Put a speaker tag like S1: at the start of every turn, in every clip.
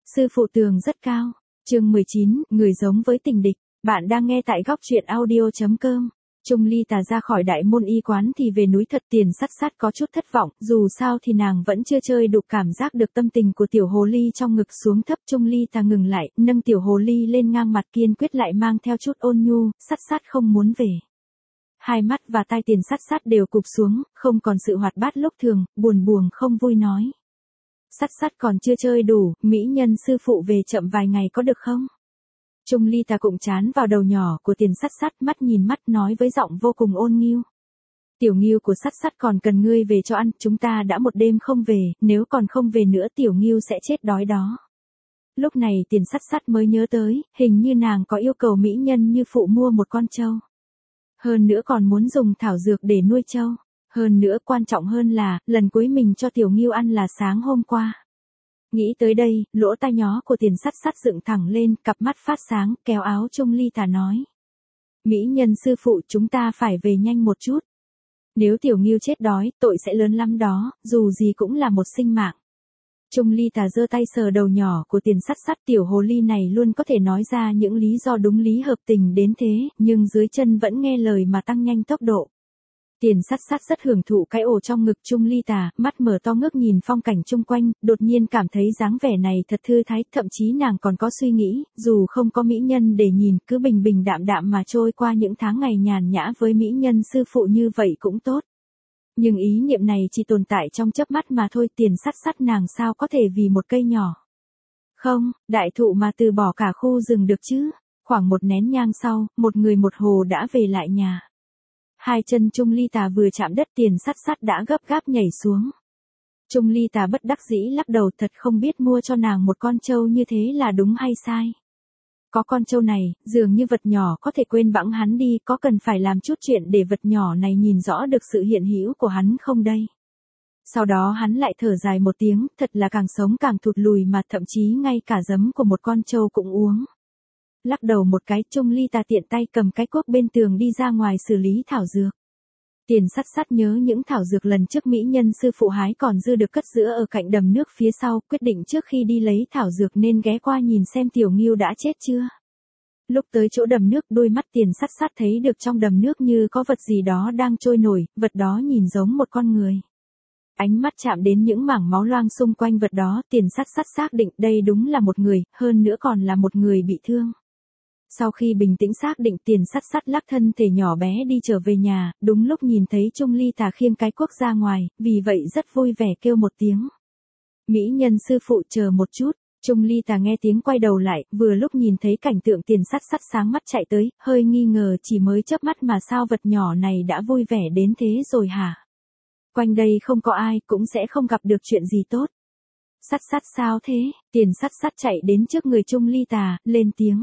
S1: Sư phụ tường rất cao. Chương 19, người giống với tình địch. Bạn đang nghe tại góc truyện audio.com. Trung Ly Tà ra khỏi đại môn y quán thì về núi thật. Tiền Sắt Sắt có chút thất vọng, dù sao thì nàng vẫn chưa chơi đục cảm giác được tâm tình của tiểu hồ ly trong ngực xuống thấp. Trung Ly Tà ngừng lại, nâng tiểu hồ ly lên ngang mặt, kiên quyết lại mang theo chút ôn nhu. Sắt Sắt không muốn về. Hai mắt và tai Tiền Sắt Sắt đều cụp xuống, không còn sự hoạt bát lúc thường, buồn không vui nói. Sắt Sắt còn chưa chơi đủ, mỹ nhân sư phụ về chậm vài ngày có được không? Trung Ly Tà cụm chán vào đầu nhỏ của Tiền Sắt Sắt, mắt nhìn mắt nói với giọng vô cùng ôn nhu. Tiểu Nghiêu của Sắt Sắt còn cần ngươi về cho ăn, chúng ta đã một đêm không về, nếu còn không về nữa Tiểu Nghiêu sẽ chết đói đó. Lúc này Tiền Sắt Sắt mới nhớ tới, hình như nàng có yêu cầu mỹ nhân như phụ mua một con trâu. Hơn nữa còn muốn dùng thảo dược để nuôi trâu. Hơn nữa quan trọng hơn là, lần cuối mình cho Tiểu Nghiêu ăn là sáng hôm qua. Nghĩ tới đây, lỗ tai nhó của Tiền Sắt Sắt dựng thẳng lên, cặp mắt phát sáng, kéo áo Trung Ly Tà nói. Mỹ nhân sư phụ, chúng ta phải về nhanh một chút. Nếu Tiểu Nghiêu chết đói, tội sẽ lớn lắm đó, dù gì cũng là một sinh mạng. Trung Ly Tà giơ tay sờ đầu nhỏ của Tiền Sắt Sắt, tiểu hồ ly này luôn có thể nói ra những lý do đúng lý hợp tình đến thế, nhưng dưới chân vẫn nghe lời mà tăng nhanh tốc độ. Tiền Sắt Sắt rất hưởng thụ cái ổ trong ngực Trung Ly Tà, mắt mở to ngước nhìn phong cảnh chung quanh, đột nhiên cảm thấy dáng vẻ này thật thư thái, thậm chí nàng còn có suy nghĩ, dù không có mỹ nhân để nhìn, cứ bình bình đạm đạm mà trôi qua những tháng ngày nhàn nhã với mỹ nhân sư phụ như vậy cũng tốt. Nhưng ý niệm này chỉ tồn tại trong chớp mắt mà thôi. Tiền Sắt Sắt nàng sao có thể vì một cây nhỏ. Không, đại thụ mà từ bỏ cả khu rừng được chứ. Khoảng một nén nhang sau, một người một hồ đã về lại nhà. Hai chân Trung Ly Tà vừa chạm đất, Tiền Sắt Sắt đã gấp gáp nhảy xuống. Trung Ly Tà bất đắc dĩ lắc đầu, thật không biết mua cho nàng một con trâu như thế là đúng hay sai. Có con trâu này, dường như vật nhỏ có thể quên bẵng hắn đi, có cần phải làm chút chuyện để vật nhỏ này nhìn rõ được sự hiện hữu của hắn không đây? Sau đó hắn lại thở dài một tiếng, thật là càng sống càng thụt lùi mà thậm chí ngay cả giấm của một con trâu cũng uống. Lắc đầu một cái, Trung Ly Tà tiện tay cầm cái cuốc bên tường đi ra ngoài xử lý thảo dược. Tiền Sắt Sắt nhớ những thảo dược lần trước mỹ nhân sư phụ hái còn dư được cất giữ ở cạnh đầm nước phía sau, quyết định trước khi đi lấy thảo dược nên ghé qua nhìn xem Tiểu Nghiêu đã chết chưa. Lúc tới chỗ đầm nước, đôi mắt Tiền Sắt Sắt thấy được trong đầm nước như có vật gì đó đang trôi nổi, vật đó nhìn giống một con người. Ánh mắt chạm đến những mảng máu loang xung quanh vật đó, Tiền Sắt Sắt xác định đây đúng là một người, hơn nữa còn là một người bị thương. Sau khi bình tĩnh xác định, Tiền Sắt Sắt lắc thân thể nhỏ bé đi trở về nhà, đúng lúc nhìn thấy Trung Ly Tà khiêng cái cuốc ra ngoài, vì vậy rất vui vẻ kêu một tiếng. Mỹ nhân sư phụ, chờ một chút. Trung Ly Tà nghe tiếng quay đầu lại, vừa lúc nhìn thấy cảnh tượng Tiền Sắt Sắt sáng mắt chạy tới, hơi nghi ngờ, chỉ mới chớp mắt mà sao vật nhỏ này đã vui vẻ đến thế rồi hả? Quanh đây không có ai, cũng sẽ không gặp được chuyện gì tốt. Sắt Sắt sao thế? Tiền Sắt Sắt chạy đến trước người Trung Ly Tà, lên tiếng.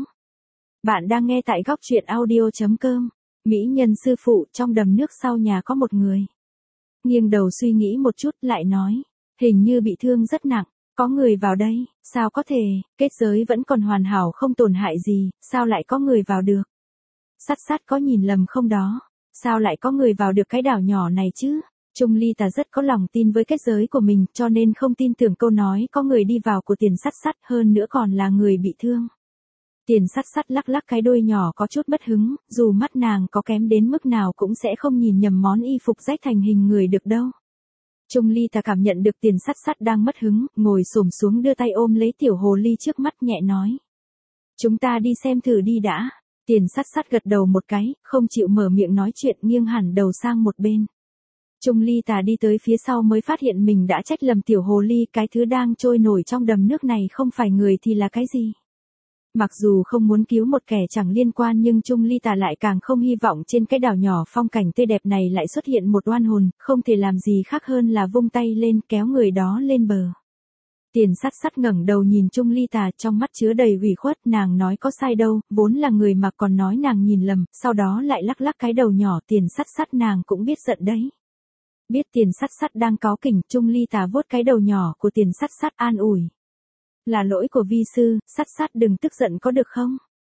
S1: Bạn đang nghe tại góc truyện audio.com. Mỹ nhân sư phụ, trong đầm nước sau nhà có một người. Nghiêng đầu suy nghĩ một chút, lại nói. Hình như bị thương rất nặng. Có người vào đây, sao có thể, kết giới vẫn còn hoàn hảo không tổn hại gì, sao lại có người vào được? Sắt Sắt có nhìn lầm không đó? Sao lại có người vào được cái đảo nhỏ này chứ? Trung Ly Tà rất có lòng tin với kết giới của mình, cho nên không tin tưởng câu nói có người đi vào của Tiền Sắt Sắt, hơn nữa còn là người bị thương. Tiền Sắt Sắt lắc lắc cái đuôi nhỏ có chút mất hứng, dù mắt nàng có kém đến mức nào cũng sẽ không nhìn nhầm món y phục rách thành hình người được đâu. Trung Ly Tà cảm nhận được Tiền Sắt Sắt đang mất hứng, ngồi xổm xuống đưa tay ôm lấy tiểu hồ ly trước mắt, nhẹ nói. Chúng ta đi xem thử đi đã. Tiền Sắt Sắt gật đầu một cái, không chịu mở miệng nói chuyện, nghiêng hẳn đầu sang một bên. Trung Ly Tà đi tới phía sau mới phát hiện mình đã trách lầm tiểu hồ ly, cái thứ đang trôi nổi trong đầm nước này không phải người thì là cái gì. Mặc dù không muốn cứu một kẻ chẳng liên quan, nhưng Trung Ly Tà lại càng không hy vọng trên cái đảo nhỏ phong cảnh tươi đẹp này lại xuất hiện một oan hồn, không thể làm gì khác hơn là vung tay lên kéo người đó lên bờ. Tiền Sắt Sắt ngẩng đầu nhìn Trung Ly Tà, trong mắt chứa đầy ủy khuất, nàng nói có sai đâu, vốn là người mà còn nói nàng nhìn lầm, sau đó lại lắc lắc cái đầu nhỏ. Tiền Sắt Sắt nàng cũng biết giận đấy. Biết Tiền Sắt Sắt đang cáu kỉnh, Trung Ly Tà vuốt cái đầu nhỏ của Tiền Sắt Sắt an ủi. Là lỗi của vi sư, Sắt Sắt đừng tức giận có được không?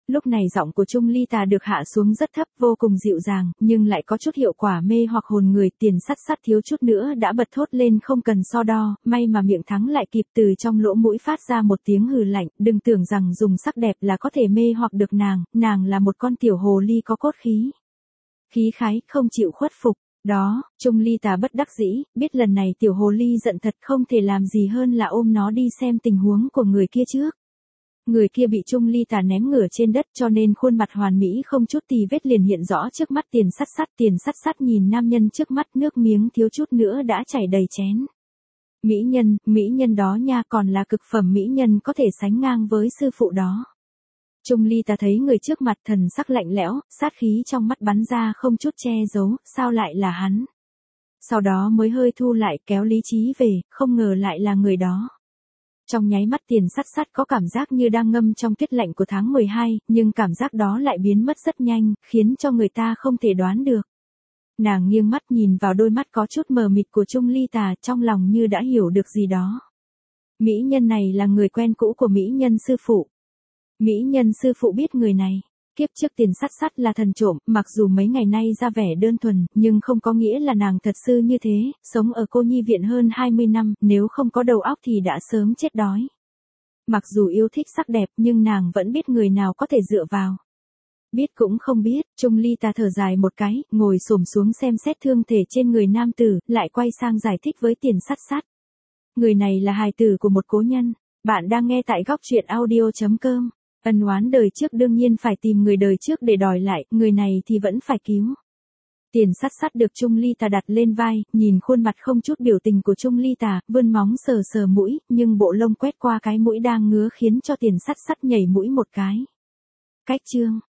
S1: Lúc này giọng của Trung Ly Tà được hạ xuống rất thấp, vô cùng dịu dàng, nhưng lại có chút hiệu quả mê hoặc hồn người. Tiền Sắt Sắt thiếu chút nữa đã bật thốt lên không cần so đo, may mà miệng Thắng lại kịp từ trong lỗ mũi phát ra một tiếng hừ lạnh, đừng tưởng rằng dùng sắc đẹp là có thể mê hoặc được nàng là một con tiểu hồ ly có cốt khí. Khí khái, không chịu khuất phục. Đó, Trung Ly Tà bất đắc dĩ, biết lần này tiểu hồ ly giận thật không thể làm gì hơn là ôm nó đi xem tình huống của người kia trước. Người kia bị Trung Ly Tà ném ngửa trên đất cho nên khuôn mặt hoàn mỹ không chút tì vết liền hiện rõ trước mắt Tiền Sắt Sắt. Tiền Sắt Sắt nhìn nam nhân trước mắt nước miếng thiếu chút nữa đã chảy đầy chén. Mỹ nhân đó nha, còn là cực phẩm mỹ nhân có thể sánh ngang với sư phụ đó. Trung Ly Tà thấy người trước mặt thần sắc lạnh lẽo, sát khí trong mắt bắn ra không chút che giấu, sao lại là hắn. Sau đó mới hơi thu lại kéo lý trí về, không ngờ lại là người đó. Trong nháy mắt Tiền Sắt Sắt có cảm giác như đang ngâm trong tuyết lạnh của tháng 12, nhưng cảm giác đó lại biến mất rất nhanh, khiến cho người ta không thể đoán được. Nàng nghiêng mắt nhìn vào đôi mắt có chút mờ mịt của Trung Ly Tà, trong lòng như đã hiểu được gì đó. Mỹ nhân này là người quen cũ của mỹ nhân sư phụ. Mỹ nhân sư phụ biết người này. Kiếp trước Tiền Sắt Sắt là thần trộm, mặc dù mấy ngày nay ra vẻ đơn thuần, nhưng không có nghĩa là nàng thật sự như thế, sống ở cô nhi viện hơn 20 năm, nếu không có đầu óc thì đã sớm chết đói. Mặc dù yêu thích sắc đẹp nhưng nàng vẫn biết người nào có thể dựa vào. Biết cũng không biết, Trung Ly Tà thở dài một cái, ngồi xổm xuống xem xét thương thể trên người nam tử, lại quay sang giải thích với Tiền Sắt Sắt. Người này là hài tử của một cố nhân, bạn đang nghe tại góc truyện audio.com. Ân oán đời trước đương nhiên phải tìm người đời trước để đòi lại, người này thì vẫn phải cứu. Tiền Sắt Sắt được Trung Ly Tà đặt lên vai, nhìn khuôn mặt không chút biểu tình của Trung Ly Tà, vươn móng sờ sờ mũi, nhưng bộ lông quét qua cái mũi đang ngứa khiến cho Tiền Sắt Sắt nhảy mũi một cái. Cách chương